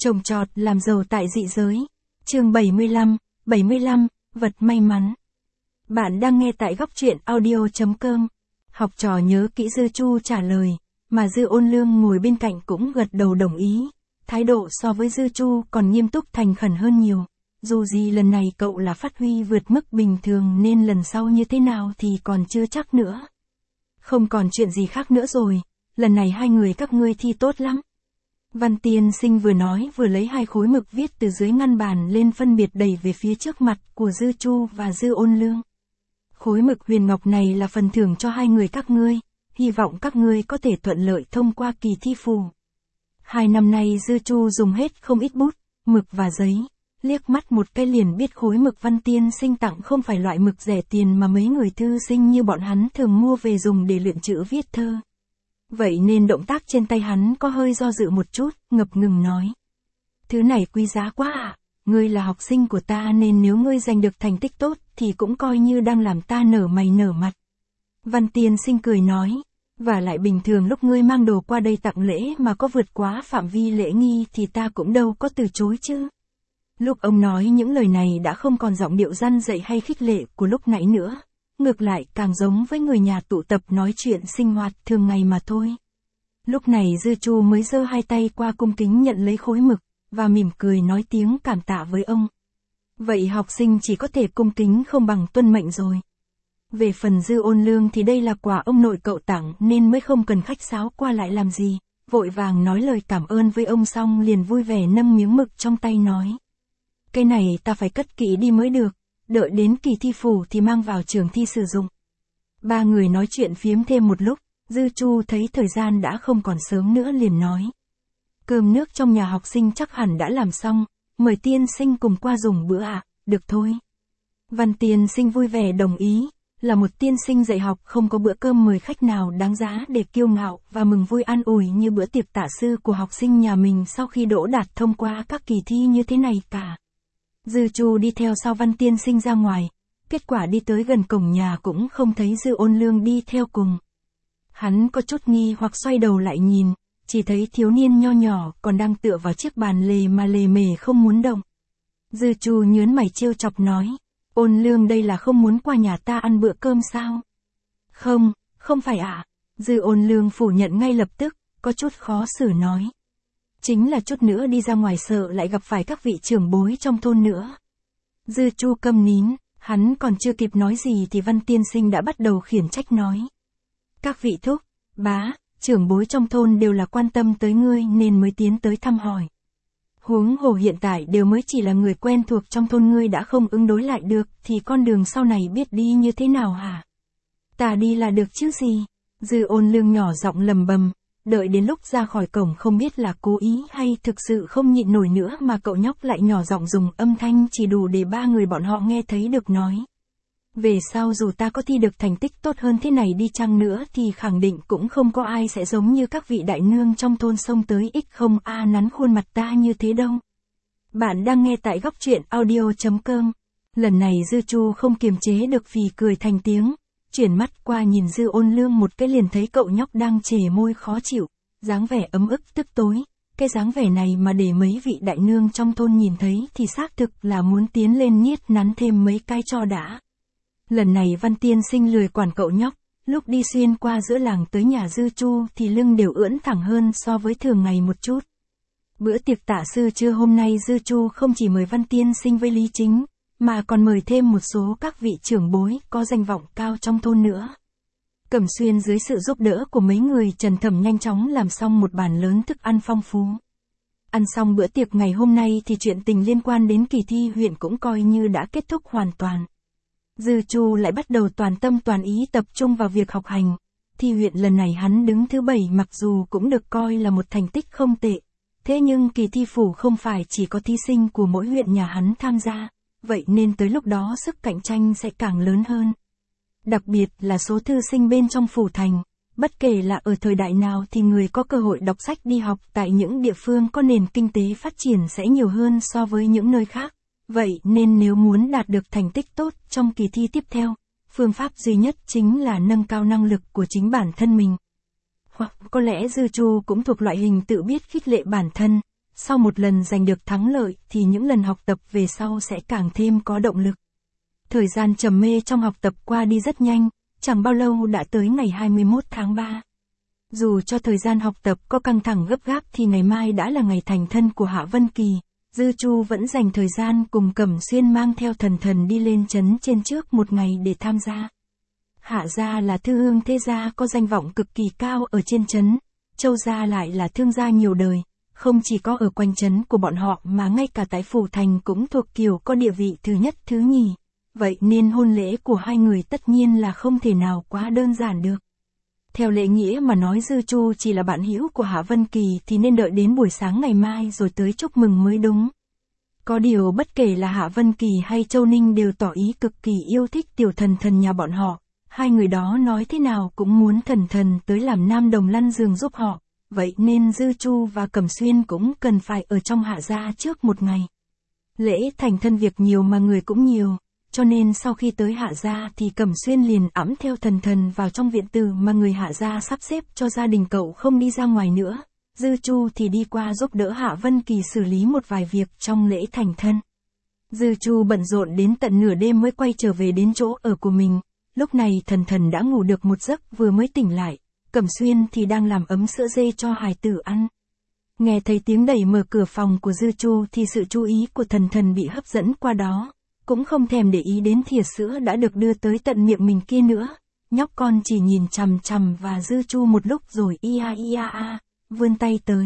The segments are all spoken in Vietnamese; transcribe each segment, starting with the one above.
Trồng trọt làm giàu tại dị giới. Chương 75, vật may mắn. Bạn đang nghe tại góc truyện audio.com. Học trò nhớ kỹ Dư Chu trả lời, mà Dư Ôn Lương ngồi bên cạnh cũng gật đầu đồng ý. Thái độ so với Dư Chu còn nghiêm túc thành khẩn hơn nhiều. Dù gì lần này cậu là phát huy vượt mức bình thường nên lần sau như thế nào thì còn chưa chắc nữa. Không còn chuyện gì khác nữa rồi, lần này hai người các ngươi thi tốt lắm. Văn Tiên Sinh vừa nói vừa lấy hai khối mực viết từ dưới ngăn bàn lên phân biệt đẩy về phía trước mặt của Dư Chu và Dư Ôn Lương. Khối mực huyền ngọc này là phần thưởng cho hai người các ngươi, hy vọng các ngươi có thể thuận lợi thông qua kỳ thi phù. 2 năm nay Dư Chu dùng hết không ít bút, mực và giấy, liếc mắt một cái liền biết khối mực Văn Tiên Sinh tặng không phải loại mực rẻ tiền mà mấy người thư sinh như bọn hắn thường mua về dùng để luyện chữ viết thơ. Vậy nên động tác trên tay hắn có hơi do dự một chút, ngập ngừng nói. Thứ này quý giá quá ạ, ngươi là học sinh của ta nên nếu ngươi giành được thành tích tốt thì cũng coi như đang làm ta nở mày nở mặt. Văn Tiên Sinh cười nói, và lại bình thường lúc ngươi mang đồ qua đây tặng lễ mà có vượt quá phạm vi lễ nghi thì ta cũng đâu có từ chối chứ. Lúc ông nói những lời này đã không còn giọng điệu răn dạy hay khích lệ của lúc nãy nữa. Ngược lại càng giống với người nhà tụ tập nói chuyện sinh hoạt thường ngày mà thôi. Lúc này Dư Chu mới giơ hai tay qua cung kính nhận lấy khối mực, và mỉm cười nói tiếng cảm tạ với ông. Vậy học sinh chỉ có thể cung kính không bằng tuân mệnh rồi. Về phần Dư Ôn Lương thì đây là quà ông nội cậu tặng nên mới không cần khách sáo qua lại làm gì, vội vàng nói lời cảm ơn với ông xong liền vui vẻ nâng miếng mực trong tay nói. Cái này ta phải cất kỹ đi mới được. Đợi đến kỳ thi phủ thì mang vào trường thi sử dụng. Ba người nói chuyện phiếm thêm một lúc, Dư Chu thấy thời gian đã không còn sớm nữa liền nói. Cơm nước trong nhà học sinh chắc hẳn đã làm xong, mời tiên sinh cùng qua dùng bữa ạ, được thôi. Văn Tiên Sinh vui vẻ đồng ý, là một tiên sinh dạy học không có bữa cơm mời khách nào đáng giá để kiêu ngạo và mừng vui an ủi như bữa tiệc tả sư của học sinh nhà mình sau khi đỗ đạt thông qua các kỳ thi như thế này cả. Dư Chu đi theo sau Văn Tiên Sinh ra ngoài, kết quả đi tới gần cổng nhà cũng không thấy Dư Ôn Lương đi theo cùng. Hắn có chút nghi hoặc xoay đầu lại nhìn, chỉ thấy thiếu niên nho nhỏ còn đang tựa vào chiếc bàn lề mà lề mề không muốn động. Dư Chu nhớn mày trêu chọc nói, Ôn Lương đây là không muốn qua nhà ta ăn bữa cơm sao? Không phải ạ. Dư Ôn Lương phủ nhận ngay lập tức, có chút khó xử nói. Chính là chút nữa đi ra ngoài sợ lại gặp phải các vị trưởng bối trong thôn nữa. Dư Chu câm nín, hắn còn chưa kịp nói gì thì Văn Tiên Sinh đã bắt đầu khiển trách nói. Các vị thúc, bá, trưởng bối trong thôn đều là quan tâm tới ngươi nên mới tiến tới thăm hỏi. Huống hồ hiện tại đều mới chỉ là người quen thuộc trong thôn ngươi đã không ứng đối lại được thì con đường sau này biết đi như thế nào hả? Ta đi là được chứ gì? Dư Ôn Lương nhỏ giọng lầm bầm. Đợi đến lúc ra khỏi cổng không biết là cố ý hay thực sự không nhịn nổi nữa mà cậu nhóc lại nhỏ giọng dùng âm thanh chỉ đủ để ba người bọn họ nghe thấy được nói. Về sau dù ta có thi được thành tích tốt hơn thế này đi chăng nữa thì khẳng định cũng không có ai sẽ giống như các vị đại nương trong thôn xông tới X0A nắn khuôn mặt ta như thế đâu. Bạn đang nghe tại góc truyện audio.com. Lần này Dư Chu không kiềm chế được vì cười thành tiếng. Chuyển mắt qua nhìn Dư Ôn Lương một cái liền thấy cậu nhóc đang chề môi khó chịu, dáng vẻ ấm ức tức tối. Cái dáng vẻ này mà để mấy vị đại nương trong thôn nhìn thấy thì xác thực là muốn tiến lên nhiết nắn thêm mấy cái cho đã. Lần này Văn Tiên Sinh lười quản cậu nhóc, lúc đi xuyên qua giữa làng tới nhà Dư Chu thì lưng đều ưỡn thẳng hơn so với thường ngày một chút. Bữa tiệc tả sư trưa hôm nay Dư Chu không chỉ mời Văn Tiên Sinh với Lý Chính, mà còn mời thêm một số các vị trưởng bối có danh vọng cao trong thôn nữa. Cẩm Xuyên dưới sự giúp đỡ của mấy người Trần Thẩm nhanh chóng làm xong một bàn lớn thức ăn phong phú. Ăn xong bữa tiệc ngày hôm nay thì chuyện tình liên quan đến kỳ thi huyện cũng coi như đã kết thúc hoàn toàn. Dư Chu lại bắt đầu toàn tâm toàn ý tập trung vào việc học hành. Thi huyện lần này hắn đứng thứ 7 mặc dù cũng được coi là một thành tích không tệ. Thế nhưng kỳ thi phủ không phải chỉ có thí sinh của mỗi huyện nhà hắn tham gia. Vậy nên tới lúc đó sức cạnh tranh sẽ càng lớn hơn. Đặc biệt là số thư sinh bên trong phủ thành, bất kể là ở thời đại nào thì người có cơ hội đọc sách đi học tại những địa phương có nền kinh tế phát triển sẽ nhiều hơn so với những nơi khác. Vậy nên nếu muốn đạt được thành tích tốt trong kỳ thi tiếp theo, phương pháp duy nhất chính là nâng cao năng lực của chính bản thân mình. Hoặc có lẽ Dư Chu cũng thuộc loại hình tự biết khích lệ bản thân. sau một lần giành được thắng lợi thì những lần học tập về sau sẽ càng thêm có động lực. Thời gian trầm mê trong học tập qua đi rất nhanh, chẳng bao lâu đã tới ngày 21 tháng 3. Dù cho thời gian học tập có căng thẳng gấp gáp thì ngày mai đã là ngày thành thân của Hạ Vân Kỳ, Dư Chu vẫn dành thời gian cùng Cẩm Xuyên mang theo Thần Thần đi lên trấn trên trước một ngày để tham gia. Hạ gia là thư hương thế gia có danh vọng cực kỳ cao ở trên trấn, Châu gia lại là thương gia nhiều đời, không chỉ có ở quanh trấn của bọn họ mà ngay cả tại phủ thành cũng thuộc kiểu có địa vị thứ nhất thứ nhì. Vậy nên hôn lễ của hai người tất nhiên là không thể nào quá đơn giản được. Theo lễ nghĩa mà nói Dư Chu chỉ là bạn hữu của Hạ Vân Kỳ thì nên đợi đến buổi sáng ngày mai rồi tới chúc mừng mới đúng. Có điều bất kể là Hạ Vân Kỳ hay Châu Ninh đều tỏ ý cực kỳ yêu thích tiểu Thần Thần nhà bọn họ. Hai người đó nói thế nào cũng muốn Thần Thần tới làm nam đồng lăn giường giúp họ. Vậy nên Dư Chu và Cẩm Xuyên cũng cần phải ở trong Hạ gia trước một ngày. Lễ thành thân việc nhiều mà người cũng nhiều. Cho nên sau khi tới Hạ gia thì Cẩm Xuyên liền ẵm theo Thần Thần vào trong viện tử mà người Hạ gia sắp xếp cho gia đình cậu không đi ra ngoài nữa. Dư Chu thì đi qua giúp đỡ Hạ Vân Kỳ xử lý một vài việc trong lễ thành thân. Dư Chu bận rộn đến tận nửa đêm mới quay trở về đến chỗ ở của mình. Lúc này Thần Thần đã ngủ được một giấc vừa mới tỉnh lại. Cẩm Xuyên thì đang làm ấm sữa dê cho hài tử ăn. Nghe thấy tiếng đẩy mở cửa phòng của Dư Chu thì sự chú ý của Thần Thần bị hấp dẫn qua đó. Cũng không thèm để ý đến thìa sữa đã được đưa tới tận miệng mình kia nữa. Nhóc con chỉ nhìn chằm chằm và Dư Chu một lúc rồi ia vươn tay tới.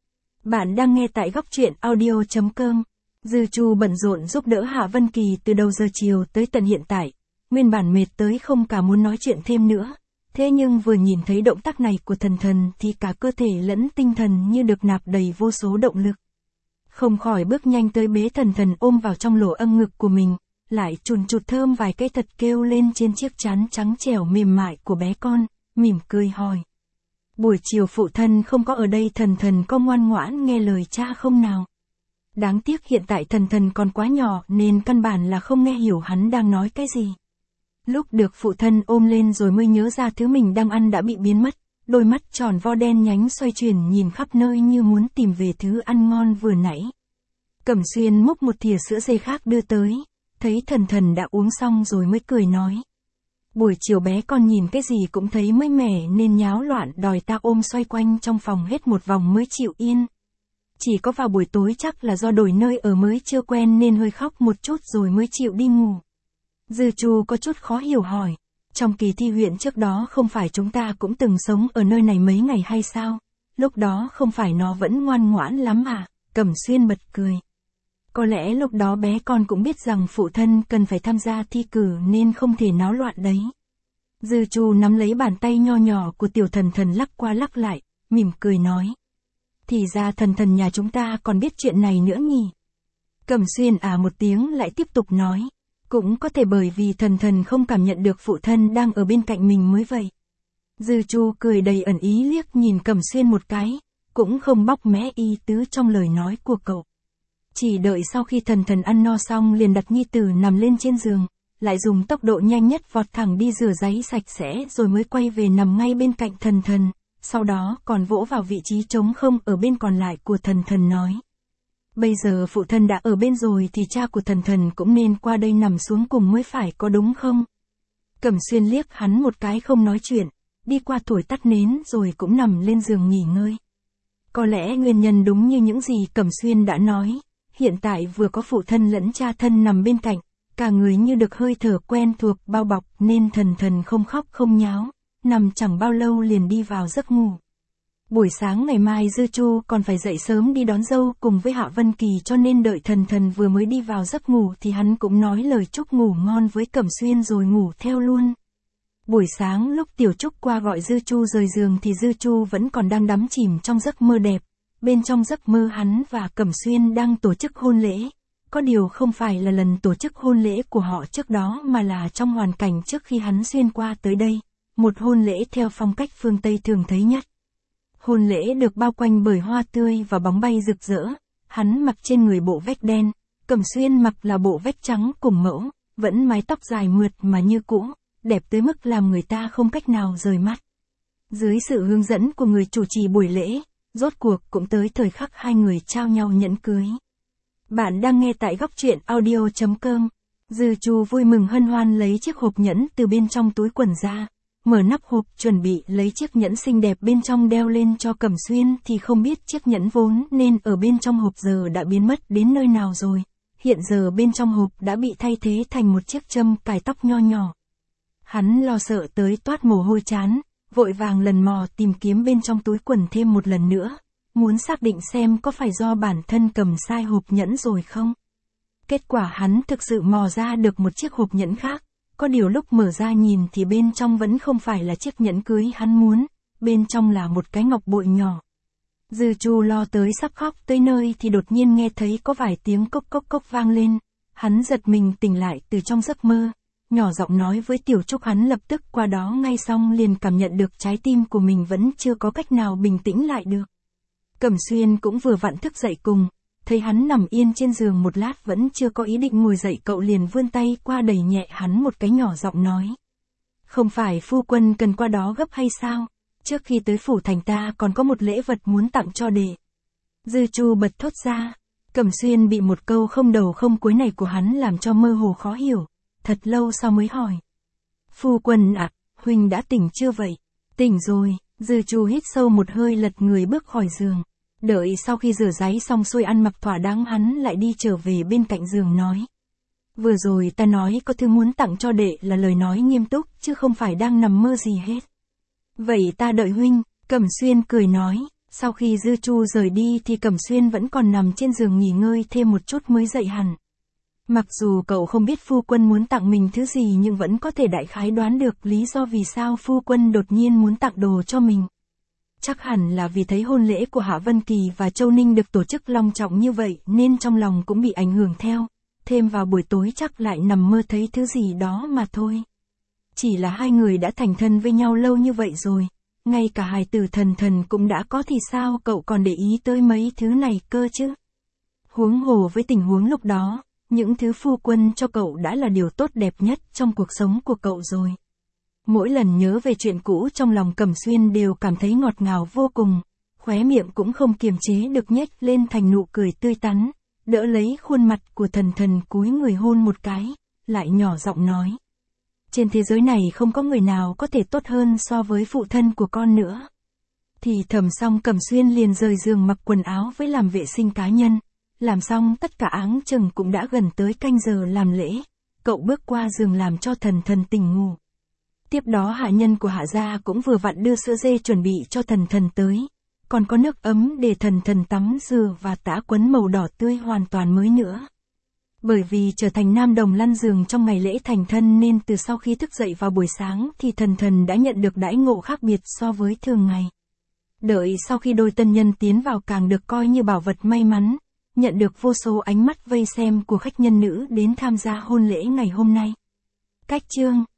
Bạn đang nghe tại góc truyện audio.com. Dư Chu bận rộn giúp đỡ Hạ Vân Kỳ từ đầu giờ chiều tới tận hiện tại. Nguyên bản mệt tới không cả muốn nói chuyện thêm nữa. Thế nhưng vừa nhìn thấy động tác này của Thần Thần thì cả cơ thể lẫn tinh thần như được nạp đầy vô số động lực. Không khỏi bước nhanh tới bế Thần Thần ôm vào trong lỗ âm ngực của mình, lại chùn chụt thơm vài cái thật kêu lên trên chiếc trán trắng trẻo mềm mại của bé con, mỉm cười hỏi. Buổi chiều phụ thân không có ở đây Thần Thần có ngoan ngoãn nghe lời cha không nào? Đáng tiếc hiện tại Thần Thần còn quá nhỏ nên căn bản là không nghe hiểu hắn đang nói cái gì. Lúc được phụ thân ôm lên rồi mới nhớ ra thứ mình đang ăn đã bị biến mất, đôi mắt tròn vo đen nhánh xoay chuyển nhìn khắp nơi như muốn tìm về thứ ăn ngon vừa nãy. Cẩm Xuyên múc một thìa sữa dê khác đưa tới, thấy Thần Thần đã uống xong rồi mới cười nói. Buổi chiều bé con nhìn cái gì cũng thấy mới mẻ nên nháo loạn đòi ta ôm xoay quanh trong phòng hết một vòng mới chịu yên. Chỉ có vào buổi tối chắc là do đổi nơi ở mới chưa quen nên hơi khóc một chút rồi mới chịu đi ngủ. Dư Chu có chút khó hiểu hỏi, trong kỳ thi huyện trước đó không phải chúng ta cũng từng sống ở nơi này mấy ngày hay sao? Lúc đó không phải nó vẫn ngoan ngoãn lắm à? Cẩm Xuyên bật cười. Có lẽ lúc đó bé con cũng biết rằng phụ thân cần phải tham gia thi cử nên không thể náo loạn đấy. Dư Chu nắm lấy bàn tay nho nhỏ của tiểu Thần Thần lắc qua lắc lại, mỉm cười nói. Thì ra Thần Thần nhà chúng ta còn biết chuyện này nữa nhỉ? Cẩm Xuyên một tiếng lại tiếp tục nói. Cũng có thể bởi vì Thần Thần không cảm nhận được phụ thân đang ở bên cạnh mình mới vậy. Dư Chu cười đầy ẩn ý liếc nhìn Cẩm Xuyên một cái, cũng không bóc mẽ ý tứ trong lời nói của cậu. Chỉ đợi sau khi Thần Thần ăn no xong liền đặt nhi tử nằm lên trên giường, lại dùng tốc độ nhanh nhất vọt thẳng đi rửa ráy sạch sẽ rồi mới quay về nằm ngay bên cạnh Thần Thần, sau đó còn vỗ vào vị trí trống không ở bên còn lại của Thần Thần nói. Bây giờ phụ thân đã ở bên rồi thì cha của Thần Thần cũng nên qua đây nằm xuống cùng mới phải có đúng không? Cẩm Xuyên liếc hắn một cái không nói chuyện, đi qua thổi tắt nến rồi cũng nằm lên giường nghỉ ngơi. Có lẽ nguyên nhân đúng như những gì Cẩm Xuyên đã nói, hiện tại vừa có phụ thân lẫn cha thân nằm bên cạnh, cả người như được hơi thở quen thuộc bao bọc nên Thần Thần không khóc không nháo, nằm chẳng bao lâu liền đi vào giấc ngủ. Buổi sáng ngày mai Dư Chu còn phải dậy sớm đi đón dâu cùng với Hạ Vân Kỳ cho nên đợi Thần Thần vừa mới đi vào giấc ngủ thì hắn cũng nói lời chúc ngủ ngon với Cẩm Xuyên rồi ngủ theo luôn. Buổi sáng lúc Tiểu Trúc qua gọi Dư Chu rời giường thì Dư Chu vẫn còn đang đắm chìm trong giấc mơ đẹp. Bên trong giấc mơ hắn và Cẩm Xuyên đang tổ chức hôn lễ. Có điều không phải là lần tổ chức hôn lễ của họ trước đó mà là trong hoàn cảnh trước khi hắn xuyên qua tới đây. Một hôn lễ theo phong cách phương Tây thường thấy nhất. Hôn lễ được bao quanh bởi hoa tươi và bóng bay rực rỡ, hắn mặc trên người bộ vest đen, Cẩm Xuyên mặc là bộ vest trắng cùng mẫu, vẫn mái tóc dài mượt mà như cũ, đẹp tới mức làm người ta không cách nào rời mắt. Dưới sự hướng dẫn của người chủ trì buổi lễ, Rốt cuộc cũng tới thời khắc hai người trao nhau nhẫn cưới. Bạn đang nghe tại góc truyện audio.com. Dư Chu vui mừng hân hoan lấy chiếc hộp nhẫn từ bên trong túi quần ra. Mở nắp hộp chuẩn bị lấy chiếc nhẫn xinh đẹp bên trong đeo lên cho Cẩm Xuyên thì không biết chiếc nhẫn vốn nên ở bên trong hộp giờ đã biến mất đến nơi nào rồi. Hiện giờ bên trong hộp đã bị thay thế thành một chiếc châm cài tóc nho nhỏ. Hắn lo sợ tới toát mồ hôi trán, vội vàng lần mò tìm kiếm bên trong túi quần thêm một lần nữa, muốn xác định xem có phải do bản thân cầm sai hộp nhẫn rồi không. Kết quả hắn thực sự mò ra được một chiếc hộp nhẫn khác, có điều lúc mở ra nhìn thì bên trong vẫn không phải là chiếc nhẫn cưới hắn muốn, bên trong là một cái ngọc bội nhỏ. Dư Chu lo tới sắp khóc tới nơi thì đột nhiên nghe thấy có vài tiếng cốc cốc cốc vang lên, hắn giật mình tỉnh lại từ trong giấc mơ, nhỏ giọng nói với Tiểu Trúc. Hắn lập tức qua đó ngay xong liền cảm nhận được trái tim của mình vẫn chưa có cách nào bình tĩnh lại được. Cẩm Xuyên cũng vừa vặn thức dậy cùng, thấy hắn nằm yên trên giường một lát vẫn chưa có ý định ngồi dậy, cậu liền vươn tay qua đẩy nhẹ hắn một cái, nhỏ giọng nói. Không phải phu quân cần qua đó gấp hay sao? Trước khi tới phủ thành ta còn có một lễ vật muốn tặng cho đệ. Dư Chu bật thốt ra. Cẩm Xuyên bị một câu không đầu không cuối này của hắn làm cho mơ hồ khó hiểu, thật lâu sau mới hỏi. Phu quân ạ, huynh đã tỉnh chưa vậy? Tỉnh rồi. Dư Chu hít sâu một hơi, lật người bước khỏi giường. Đợi sau khi rửa ráy xong xuôi ăn mặc thỏa đáng, hắn lại đi trở về bên cạnh giường nói. Vừa rồi ta nói có thứ muốn tặng cho đệ là lời nói nghiêm túc chứ không phải đang nằm mơ gì hết. Vậy ta đợi huynh, Cẩm Xuyên cười nói. Sau khi Dư Chu rời đi thì Cẩm Xuyên vẫn còn nằm trên giường nghỉ ngơi thêm một chút mới dậy hẳn. Mặc dù cậu không biết phu quân muốn tặng mình thứ gì nhưng vẫn có thể đại khái đoán được lý do vì sao phu quân đột nhiên muốn tặng đồ cho mình. Chắc hẳn là vì thấy hôn lễ của Hạ Vân Kỳ và Châu Ninh được tổ chức long trọng như vậy nên trong lòng cũng bị ảnh hưởng theo, thêm vào buổi tối chắc lại nằm mơ thấy thứ gì đó mà thôi. Chỉ là hai người đã thành thân với nhau lâu như vậy rồi, ngay cả hài tử Thần Thần cũng đã có thì sao cậu còn để ý tới mấy thứ này cơ chứ? Huống hồ với tình huống lúc đó, những thứ phu quân cho cậu đã là điều tốt đẹp nhất trong cuộc sống của cậu rồi. Mỗi lần nhớ về chuyện cũ trong lòng Cẩm Xuyên đều cảm thấy ngọt ngào vô cùng, khóe miệng cũng không kiềm chế được nhếch lên thành nụ cười tươi tắn, đỡ lấy khuôn mặt của Thần Thần cúi người hôn một cái, lại nhỏ giọng nói. Trên thế giới này không có người nào có thể tốt hơn so với phụ thân của con nữa. Thì thầm xong Cẩm Xuyên liền rời giường mặc quần áo với làm vệ sinh cá nhân, làm xong tất cả áng chừng cũng đã gần tới canh giờ làm lễ, cậu bước qua giường làm cho Thần Thần tỉnh ngủ. Tiếp đó hạ nhân của Hạ gia cũng vừa vặn đưa sữa dê chuẩn bị cho Thần Thần tới, còn có nước ấm để Thần Thần tắm rửa và tã quấn màu đỏ tươi hoàn toàn mới nữa. Bởi vì trở thành nam đồng lăn giường trong ngày lễ thành thân nên từ sau khi thức dậy vào buổi sáng thì Thần Thần đã nhận được đãi ngộ khác biệt so với thường ngày. Đợi sau khi đôi tân nhân tiến vào càng được coi như bảo vật may mắn, nhận được vô số ánh mắt vây xem của khách nhân nữ đến tham gia hôn lễ ngày hôm nay. Cách chương